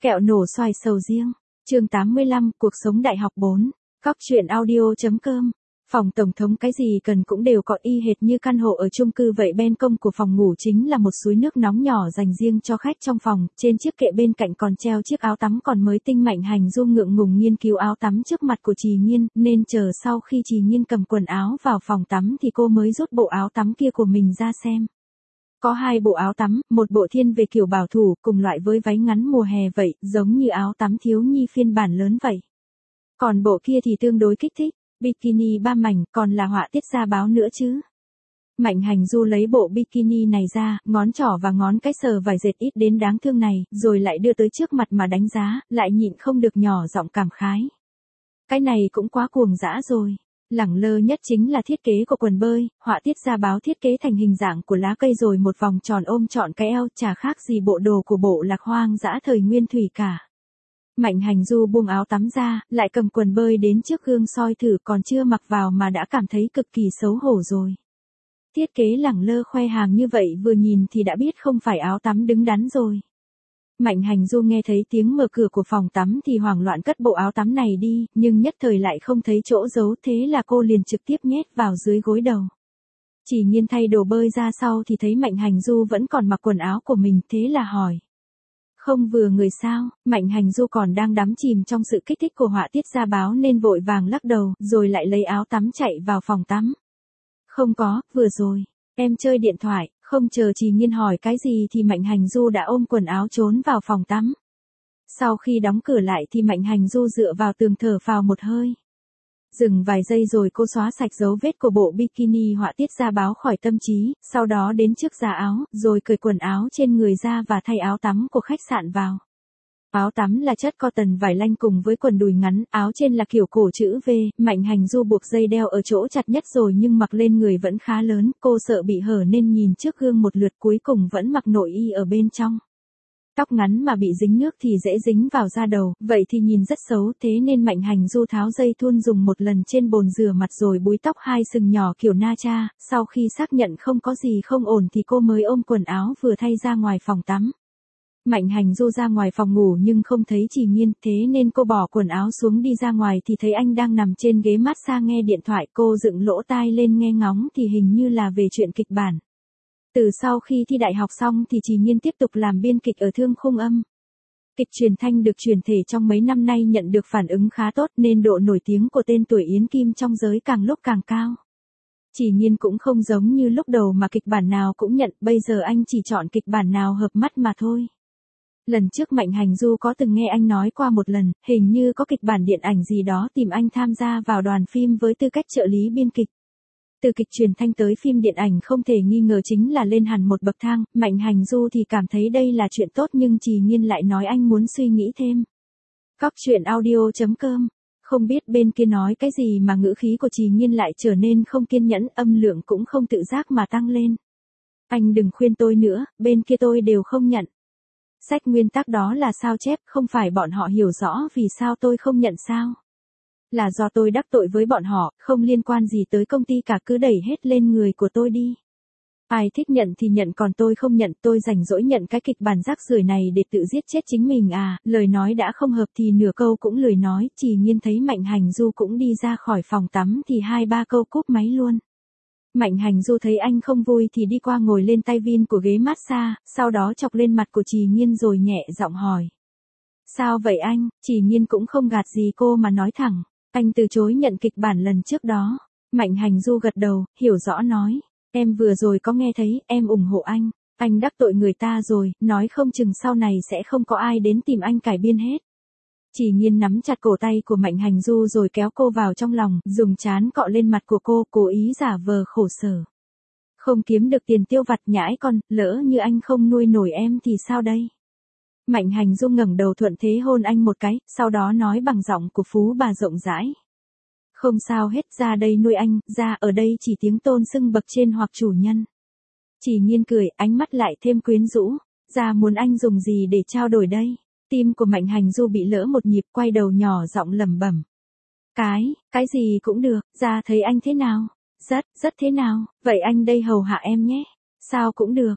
Kẹo nổ xoài sầu riêng. Chương 85, cuộc sống đại học 4. Cóc truyện audio.com. Phòng tổng thống cái gì cần cũng đều có y hệt như căn hộ ở chung cư vậy. Ban công của phòng ngủ chính là một suối nước nóng nhỏ dành riêng cho khách trong phòng. Trên chiếc kệ bên cạnh còn treo chiếc áo tắm còn mới tinh. Mạnh Hành Du ngượng ngùng nghiên cứu áo tắm trước mặt của Trì Nhiên, nên chờ sau khi Trì Nhiên cầm quần áo vào phòng tắm thì cô mới rút bộ áo tắm kia của mình ra xem. Có hai bộ áo tắm, một bộ thiên về kiểu bảo thủ, cùng loại với váy ngắn mùa hè vậy, giống như áo tắm thiếu nhi phiên bản lớn vậy. Còn bộ kia thì tương đối kích thích, bikini 3 mảnh, còn là họa tiết da báo nữa chứ. Mạnh Hành Du lấy bộ bikini này ra, ngón trỏ và ngón cái sờ vài dệt ít đến đáng thương này, rồi lại đưa tới trước mặt mà đánh giá, lại nhịn không được nhỏ giọng cảm khái. Cái này cũng quá cuồng dã rồi. Lẳng lơ nhất chính là thiết kế của quần bơi, họa tiết da báo thiết kế thành hình dạng của lá cây rồi một vòng tròn ôm trọn cái eo, chả khác gì bộ đồ của bộ lạc hoang dã thời nguyên thủy cả. Mạnh Hành Du buông áo tắm ra, lại cầm quần bơi đến trước gương soi thử, còn chưa mặc vào mà đã cảm thấy cực kỳ xấu hổ rồi. Thiết kế lẳng lơ khoe hàng như vậy vừa nhìn thì đã biết không phải áo tắm đứng đắn rồi. Mạnh Hành Du nghe thấy tiếng mở cửa của phòng tắm thì hoảng loạn cất bộ áo tắm này đi, nhưng nhất thời lại không thấy chỗ giấu, thế là cô liền trực tiếp nhét vào dưới gối đầu. Chỉ Nhiên thay đồ bơi ra sau thì thấy Mạnh Hành Du vẫn còn mặc quần áo của mình, thế là hỏi. Không vừa người sao? Mạnh Hành Du còn đang đắm chìm trong sự kích thích của họa tiết da báo nên vội vàng lắc đầu, rồi lại lấy áo tắm chạy vào phòng tắm. Không có, vừa rồi, em chơi điện thoại. Không chờ Trì Nhiên hỏi cái gì thì Mạnh Hành Du đã ôm quần áo trốn vào phòng tắm. Sau khi đóng cửa lại thì Mạnh Hành Du dựa vào tường thở phào một hơi. Dừng vài giây rồi cô xóa sạch dấu vết của bộ bikini họa tiết da báo khỏi tâm trí, sau đó đến trước giá áo, rồi cởi quần áo trên người ra và thay áo tắm của khách sạn vào. Áo tắm là chất cotton vải lanh cùng với quần đùi ngắn, áo trên là kiểu cổ chữ V, Mạnh Hành Du buộc dây đeo ở chỗ chặt nhất rồi nhưng mặc lên người vẫn khá lớn, cô sợ bị hở nên nhìn trước gương một lượt cuối cùng vẫn mặc nội y ở bên trong. Tóc ngắn mà bị dính nước thì dễ dính vào da đầu, vậy thì nhìn rất xấu, thế nên Mạnh Hành Du tháo dây thun dùng một lần trên bồn rửa mặt rồi búi tóc hai sừng nhỏ kiểu na cha, sau khi xác nhận không có gì không ổn thì cô mới ôm quần áo vừa thay ra ngoài phòng tắm. Mạnh Hành Du ra ngoài phòng ngủ nhưng không thấy Trì Nhiên, thế nên cô bỏ quần áo xuống đi ra ngoài thì thấy anh đang nằm trên ghế massage nghe điện thoại. Cô dựng lỗ tai lên nghe ngóng thì hình như là về chuyện kịch bản. Từ sau khi thi đại học xong thì Trì Nhiên tiếp tục làm biên kịch ở Thương Khung Âm. Kịch truyền thanh được truyền thể trong mấy năm nay nhận được phản ứng khá tốt nên độ nổi tiếng của tên tuổi Yến Kim trong giới càng lúc càng cao. Trì Nhiên cũng không giống như lúc đầu mà kịch bản nào cũng nhận, bây giờ anh chỉ chọn kịch bản nào hợp mắt mà thôi. Lần trước Mạnh Hành Du có từng nghe anh nói qua một lần, hình như có kịch bản điện ảnh gì đó tìm anh tham gia vào đoàn phim với tư cách trợ lý biên kịch. Từ kịch truyền thanh tới phim điện ảnh không thể nghi ngờ chính là lên hẳn một bậc thang, Mạnh Hành Du thì cảm thấy đây là chuyện tốt nhưng Trì Nhiên lại nói anh muốn suy nghĩ thêm. Cóc truyện audio.com. Không biết bên kia nói cái gì mà ngữ khí của Trì Nhiên lại trở nên không kiên nhẫn, âm lượng cũng không tự giác mà tăng lên. Anh đừng khuyên tôi nữa, bên kia tôi đều không nhận. Sách nguyên tắc đó là sao chép, không phải bọn họ hiểu rõ vì sao tôi không nhận sao. Là do tôi đắc tội với bọn họ, không liên quan gì tới công ty cả, cứ đẩy hết lên người của tôi đi. Ai thích nhận thì nhận, còn tôi không nhận, tôi rảnh rỗi nhận cái kịch bản rác rưởi này để tự giết chết chính mình à. Lời nói đã không hợp thì nửa câu cũng lười nói. Trì Nhiên thấy Mạnh Hành Du cũng đi ra khỏi phòng tắm thì 2-3 câu cúp máy luôn. Mạnh Hành Du thấy anh không vui thì đi qua ngồi lên tay vin của ghế massage, sau đó chọc lên mặt của Trì Nhiên rồi nhẹ giọng hỏi. Sao vậy anh? Trì Nhiên cũng không gạt gì cô mà nói thẳng. Anh từ chối nhận kịch bản lần trước đó. Mạnh Hành Du gật đầu, hiểu rõ nói. Em vừa rồi có nghe thấy, em ủng hộ anh. Anh đắc tội người ta rồi, nói không chừng sau này sẽ không có ai đến tìm anh cải biên hết. Trì Nhiên nắm chặt cổ tay của Mạnh Hành Du rồi kéo cô vào trong lòng, dùng trán cọ lên mặt của cô, cố ý giả vờ khổ sở. Không kiếm được tiền tiêu vặt nhãi con, lỡ như anh không nuôi nổi em thì sao đây? Mạnh Hành Du ngẩng đầu thuận thế hôn anh một cái, sau đó nói bằng giọng của phú bà rộng rãi. Không sao hết, ra đây nuôi anh, ra ở đây chỉ tiếng tôn xưng bậc trên hoặc chủ nhân. Trì Nhiên cười, ánh mắt lại thêm quyến rũ. Ra muốn anh dùng gì để trao đổi đây? Tim của Mạnh Hành Du bị lỡ một nhịp, quay đầu nhỏ giọng lẩm bẩm. Cái gì cũng được, ra thấy anh thế nào? Rất thế nào, vậy anh đây hầu hạ em nhé. Sao cũng được,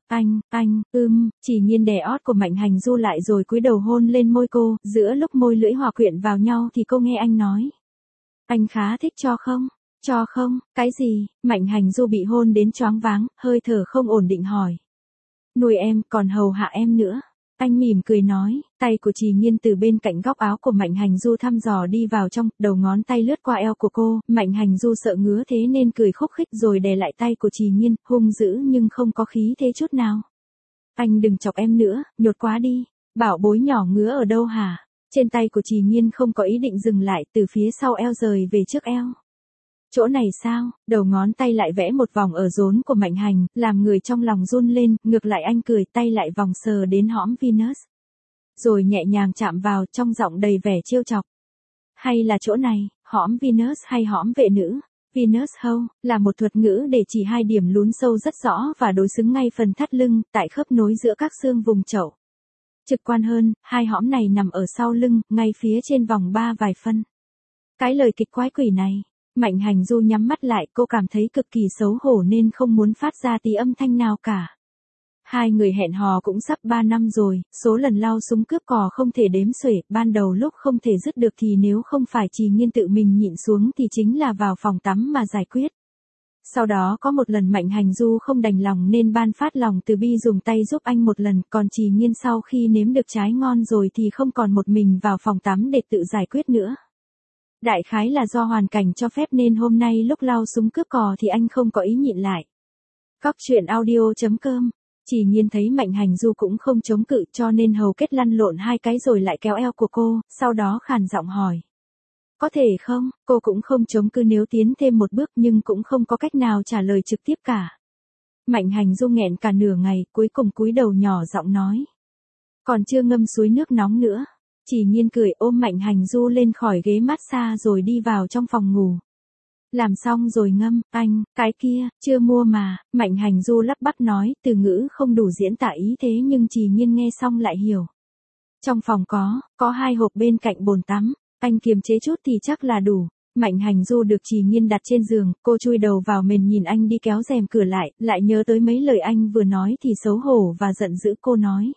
Chỉ Nhiên đè ót của Mạnh Hành Du lại rồi cúi đầu hôn lên môi cô, giữa lúc môi lưỡi hòa quyện vào nhau thì cô nghe anh nói. Anh khá thích cho không? Cho không? Cái gì? Mạnh Hành Du bị hôn đến choáng váng, hơi thở không ổn định hỏi. Nuôi em, còn hầu hạ em nữa. Anh mỉm cười nói, tay của Trì Nhiên từ bên cạnh góc áo của Mạnh Hành Du thăm dò đi vào trong, đầu ngón tay lướt qua eo của cô, Mạnh Hành Du sợ ngứa thế nên cười khúc khích rồi đè lại tay của Trì Nhiên, hung dữ nhưng không có khí thế chút nào. Anh đừng chọc em nữa, nhột quá đi, bảo bối nhỏ ngứa ở đâu hả? Trên tay của Trì Nhiên không có ý định dừng lại, từ phía sau eo rời về trước eo. Chỗ này sao? Đầu ngón tay lại vẽ một vòng ở rốn của Mạnh Hành, làm người trong lòng run lên, ngược lại anh cười tay lại vòng sờ đến hõm Venus. Rồi nhẹ nhàng chạm vào trong giọng đầy vẻ trêu chọc. Hay là chỗ này, hõm Venus hay hõm vệ nữ? Venus Hole là một thuật ngữ để chỉ hai điểm lún sâu rất rõ và đối xứng ngay phần thắt lưng, tại khớp nối giữa các xương vùng chậu. Trực quan hơn, hai hõm này nằm ở sau lưng, ngay phía trên vòng ba vài phân. Cái lời kịch quái quỷ này. Mạnh Hành Du nhắm mắt lại, cô cảm thấy cực kỳ xấu hổ nên không muốn phát ra tí âm thanh nào cả. Hai người hẹn hò cũng sắp 3 năm rồi, số lần lao súng cướp cò không thể đếm xuể, ban đầu lúc không thể dứt được thì nếu không phải Trì Nhiên tự mình nhịn xuống thì chính là vào phòng tắm mà giải quyết. Sau đó có một lần Mạnh Hành Du không đành lòng nên ban phát lòng từ bi dùng tay giúp anh một lần, còn Trì Nhiên sau khi nếm được trái ngon rồi thì không còn một mình vào phòng tắm để tự giải quyết nữa. Đại khái là do hoàn cảnh cho phép nên hôm nay lúc lao súng cướp cò thì anh không có ý nhịn lại. Cóc truyện audio.com. Trì Nhiên thấy Mạnh Hành Du cũng không chống cự cho nên hầu kết lăn lộn hai cái rồi lại kéo eo của cô, sau đó khàn giọng hỏi. Có thể không? Cô cũng không chống cự nếu tiến thêm một bước nhưng cũng không có cách nào trả lời trực tiếp cả. Mạnh Hành Du nghẹn cả nửa ngày, cuối cùng cúi đầu nhỏ giọng nói. Còn chưa ngâm suối nước nóng nữa. Trì Nhiên cười ôm Mạnh Hành Du lên khỏi ghế massage rồi đi vào trong phòng ngủ. Làm xong rồi ngâm, anh, cái kia, chưa mua mà, Mạnh Hành Du lắp bắp nói, từ ngữ không đủ diễn tả ý thế nhưng Trì Nhiên nghe xong lại hiểu. Trong phòng có hai hộp bên cạnh bồn tắm, anh kiềm chế chút thì chắc là đủ. Mạnh Hành Du được Trì Nhiên đặt trên giường, cô chui đầu vào mền nhìn anh đi kéo rèm cửa lại nhớ tới mấy lời anh vừa nói thì xấu hổ và giận dữ cô nói.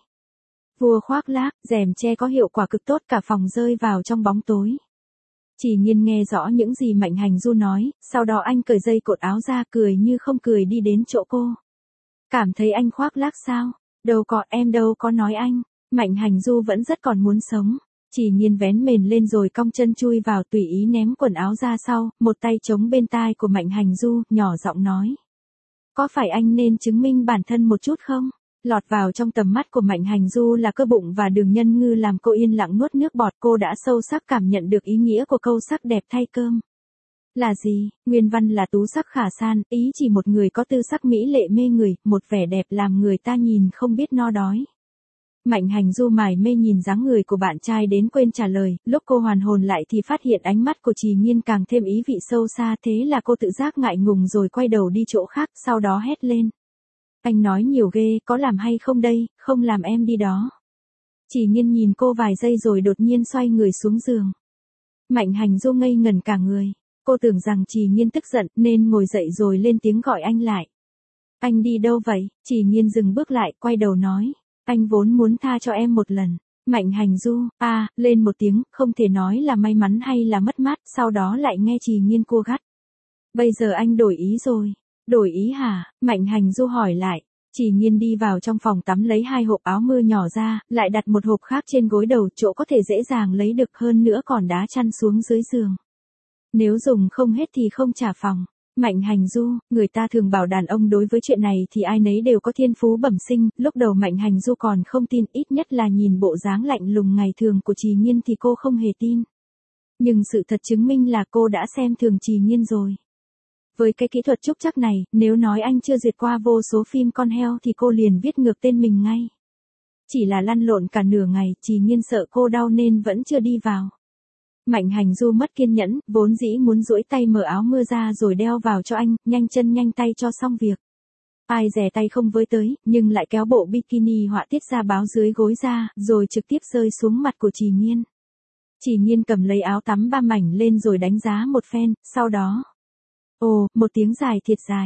Vua khoác lác, rèm che có hiệu quả cực tốt cả phòng rơi vào trong bóng tối. Trì Nhiên nghe rõ những gì Mạnh Hành Du nói, sau đó anh cởi dây cột áo ra cười như không cười đi đến chỗ cô. Cảm thấy anh khoác lác sao? Đâu có, em đâu có nói anh. Mạnh Hành Du vẫn rất còn muốn sống. Trì Nhiên vén mền lên rồi cong chân chui vào tùy ý ném quần áo ra sau, một tay chống bên tai của Mạnh Hành Du, nhỏ giọng nói. Có phải anh nên chứng minh bản thân một chút không? Lọt vào trong tầm mắt của Mạnh Hành Du là cơ bụng và đường nhân ngư làm cô yên lặng nuốt nước bọt, cô đã sâu sắc cảm nhận được ý nghĩa của câu sắc đẹp thay cơm. Là gì? Nguyên văn là tú sắc khả san, ý chỉ một người có tư sắc mỹ lệ mê người, một vẻ đẹp làm người ta nhìn không biết no đói. Mạnh Hành Du mải mê nhìn dáng người của bạn trai đến quên trả lời, lúc cô hoàn hồn lại thì phát hiện ánh mắt của Trì Nhiên càng thêm ý vị sâu xa, thế là cô tự giác ngại ngùng rồi quay đầu đi chỗ khác, sau đó hét lên. Anh nói nhiều ghê, có làm hay không đây, không làm em đi đó. Trì Nhiên nhìn cô vài giây rồi đột nhiên xoay người xuống giường. Mạnh Hành Du ngây ngẩn cả người, cô tưởng rằng Trì Nhiên tức giận nên ngồi dậy rồi lên tiếng gọi anh lại. Anh đi đâu vậy? Trì Nhiên dừng bước lại, quay đầu nói. Anh vốn muốn tha cho em một lần. Mạnh Hành Du, lên một tiếng, không thể nói là may mắn hay là mất mát, sau đó lại nghe Trì Nhiên cua gắt. Bây giờ anh đổi ý rồi. Đổi ý hả? Mạnh Hành Du hỏi lại. Trì Nhiên đi vào trong phòng tắm lấy hai hộp áo mưa nhỏ ra, lại đặt một hộp khác trên gối đầu, chỗ có thể dễ dàng lấy được, hơn nữa còn đá chăn xuống dưới giường. Nếu dùng không hết thì không trả phòng. Mạnh Hành Du, người ta thường bảo đàn ông đối với chuyện này thì ai nấy đều có thiên phú bẩm sinh, lúc đầu Mạnh Hành Du còn không tin, ít nhất là nhìn bộ dáng lạnh lùng ngày thường của Trì Nhiên thì cô không hề tin. Nhưng sự thật chứng minh là cô đã xem thường Trì Nhiên rồi. Với cái kỹ thuật trúc trắc này, nếu nói anh chưa duyệt qua vô số phim con heo thì cô liền viết ngược tên mình ngay. Chỉ là lăn lộn cả nửa ngày, Trì Nhiên sợ cô đau nên vẫn chưa đi vào. Mạnh Hành Du mất kiên nhẫn, vốn dĩ muốn duỗi tay mở áo mưa ra rồi đeo vào cho anh, nhanh chân nhanh tay cho xong việc. Ai dè tay không với tới, nhưng lại kéo bộ bikini họa tiết ra báo dưới gối ra, rồi trực tiếp rơi xuống mặt của Trì Nhiên. Trì Nhiên cầm lấy áo tắm 3 mảnh lên rồi đánh giá một phen, sau đó. Ồ, một tiếng dài thiệt dài.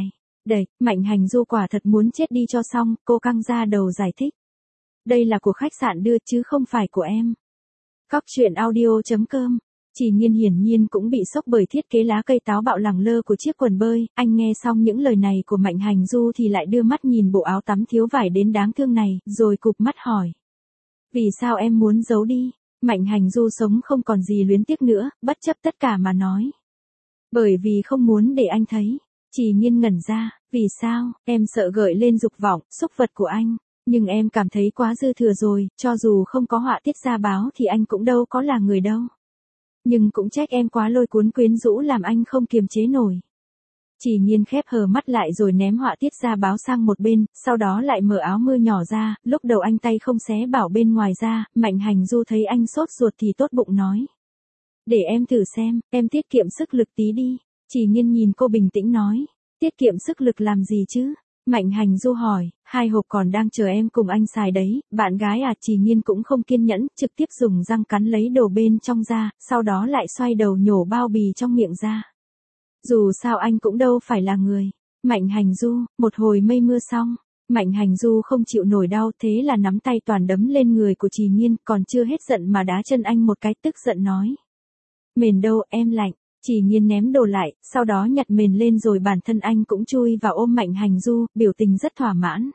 Đẩy, Mạnh Hành Du quả thật muốn chết đi cho xong, cô căng ra đầu giải thích. Đây là của khách sạn đưa chứ không phải của em. Cóc truyện audio.com. Chỉ Nhiên hiển nhiên cũng bị sốc bởi thiết kế lá cây táo bạo lẳng lơ của chiếc quần bơi, anh nghe xong những lời này của Mạnh Hành Du thì lại đưa mắt nhìn bộ áo tắm thiếu vải đến đáng thương này, rồi cụp mắt hỏi. Vì sao em muốn giấu đi? Mạnh Hành Du sống không còn gì luyến tiếc nữa, bất chấp tất cả mà nói. Bởi vì không muốn để anh thấy. Chỉ Nhiên ngẩn ra, vì sao, em sợ gợi lên dục vọng, xúc vật của anh. Nhưng em cảm thấy quá dư thừa rồi, cho dù không có họa tiết ra báo thì anh cũng đâu có là người đâu. Nhưng cũng trách em quá lôi cuốn quyến rũ làm anh không kiềm chế nổi. Chỉ Nhiên khép hờ mắt lại rồi ném họa tiết ra báo sang một bên, sau đó lại mở áo mưa nhỏ ra, lúc đầu anh tay không xé bảo bên ngoài ra, Mạnh Hành Du thấy anh sốt ruột thì tốt bụng nói. Để em thử xem, em tiết kiệm sức lực tí đi. Chỉ Nhiên nhìn cô bình tĩnh nói. Tiết kiệm sức lực làm gì chứ? Mạnh Hành Du hỏi, 2 hộp còn đang chờ em cùng anh xài đấy, bạn gái à? Chỉ Nhiên cũng không kiên nhẫn, trực tiếp dùng răng cắn lấy đồ bên trong ra, sau đó lại xoay đầu nhổ bao bì trong miệng ra. Dù sao anh cũng đâu phải là người. Mạnh Hành Du, một hồi mây mưa xong, Mạnh Hành Du không chịu nổi đau thế là nắm tay toàn đấm lên người của Chỉ Nhiên, còn chưa hết giận mà đá chân anh một cái tức giận nói. Mền đâu, em lạnh. Chỉ Nhiên ném đồ lại, sau đó nhặt mền lên rồi bản thân anh cũng chui vào ôm Mạnh Hành Du, biểu tình rất thỏa mãn.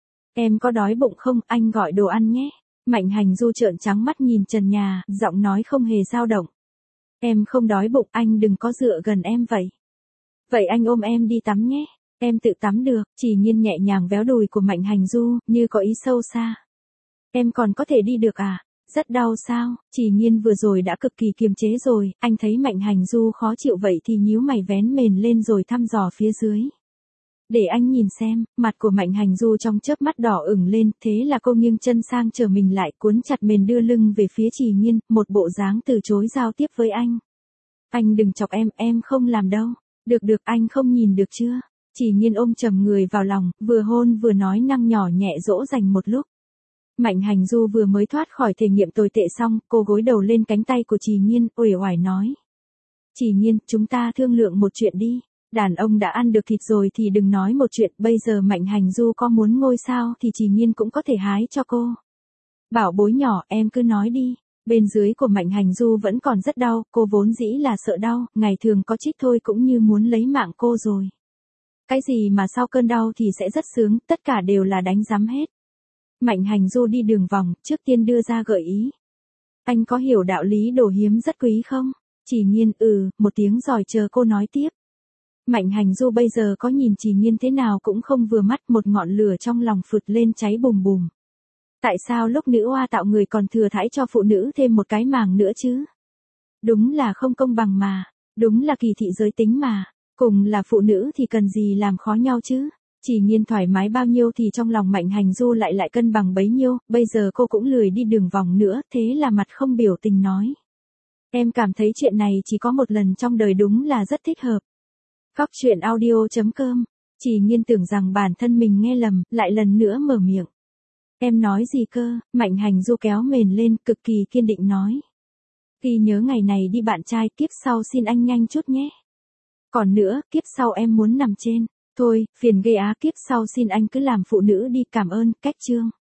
Em có đói bụng không, anh gọi đồ ăn nhé. Mạnh Hành Du trợn trắng mắt nhìn trần nhà, giọng nói không hề dao động. Em không đói bụng, anh đừng có dựa gần em vậy. Vậy anh ôm em đi tắm nhé, em tự tắm được. Chỉ Nhiên nhẹ nhàng véo đùi của Mạnh Hành Du, như có ý sâu xa. Em còn có thể đi được à? Rất đau sao? Chỉ Nhiên vừa rồi đã cực kỳ kiềm chế rồi, anh thấy Mạnh Hành Du khó chịu vậy thì nhíu mày vén mền lên rồi thăm dò phía dưới. Để anh nhìn xem, mặt của Mạnh Hành Du trong chớp mắt đỏ ửng lên, thế là cô nghiêng chân sang trở mình lại, cuốn chặt mền đưa lưng về phía Chỉ Nhiên, một bộ dáng từ chối giao tiếp với anh. Anh đừng chọc em không làm đâu. Được anh không nhìn được chưa? Chỉ Nhiên ôm chầm người vào lòng, vừa hôn vừa nói năng nhỏ nhẹ dỗ dành một lúc. Mạnh Hành Du vừa mới thoát khỏi thể nghiệm tồi tệ xong, cô gối đầu lên cánh tay của Chỉ Nhiên, uể oải nói. Chỉ Nhiên, chúng ta thương lượng một chuyện đi. Đàn ông đã ăn được thịt rồi thì đừng nói một chuyện, bây giờ Mạnh Hành Du có muốn ngôi sao thì Chỉ Nhiên cũng có thể hái cho cô. Bảo bối nhỏ, em cứ nói đi. Bên dưới của Mạnh Hành Du vẫn còn rất đau, cô vốn dĩ là sợ đau, ngày thường có chích thôi cũng như muốn lấy mạng cô rồi. Cái gì mà sau cơn đau thì sẽ rất sướng, tất cả đều là đánh giám hết. Mạnh Hành Du đi đường vòng, trước tiên đưa ra gợi ý. Anh có hiểu đạo lý đồ hiếm rất quý không? Chỉ Nhiên, một tiếng rồi chờ cô nói tiếp. Mạnh Hành Du bây giờ có nhìn Chỉ Nhiên thế nào cũng không vừa mắt, một ngọn lửa trong lòng phụt lên cháy bùm bùm. Tại sao lúc nữ oa tạo người còn thừa thãi cho phụ nữ thêm một cái màng nữa chứ? Đúng là không công bằng mà, đúng là kỳ thị giới tính mà, cùng là phụ nữ thì cần gì làm khó nhau chứ? Chỉ Nhiên thoải mái bao nhiêu thì trong lòng Mạnh Hành Du lại cân bằng bấy nhiêu, bây giờ cô cũng lười đi đường vòng nữa, thế là mặt không biểu tình nói. Em cảm thấy chuyện này chỉ có một lần trong đời đúng là rất thích hợp. Cóc truyện audio.com. Chỉ Nhiên tưởng rằng bản thân mình nghe lầm, lại lần nữa mở miệng. Em nói gì cơ? Mạnh Hành Du kéo mền lên, cực kỳ kiên định nói. Ghi nhớ ngày này đi bạn trai, kiếp sau xin anh nhanh chút nhé. Còn nữa, kiếp sau em muốn nằm trên. Thôi, phiền ghê á, kiếp sau xin anh cứ làm phụ nữ đi, cảm ơn, cách chương.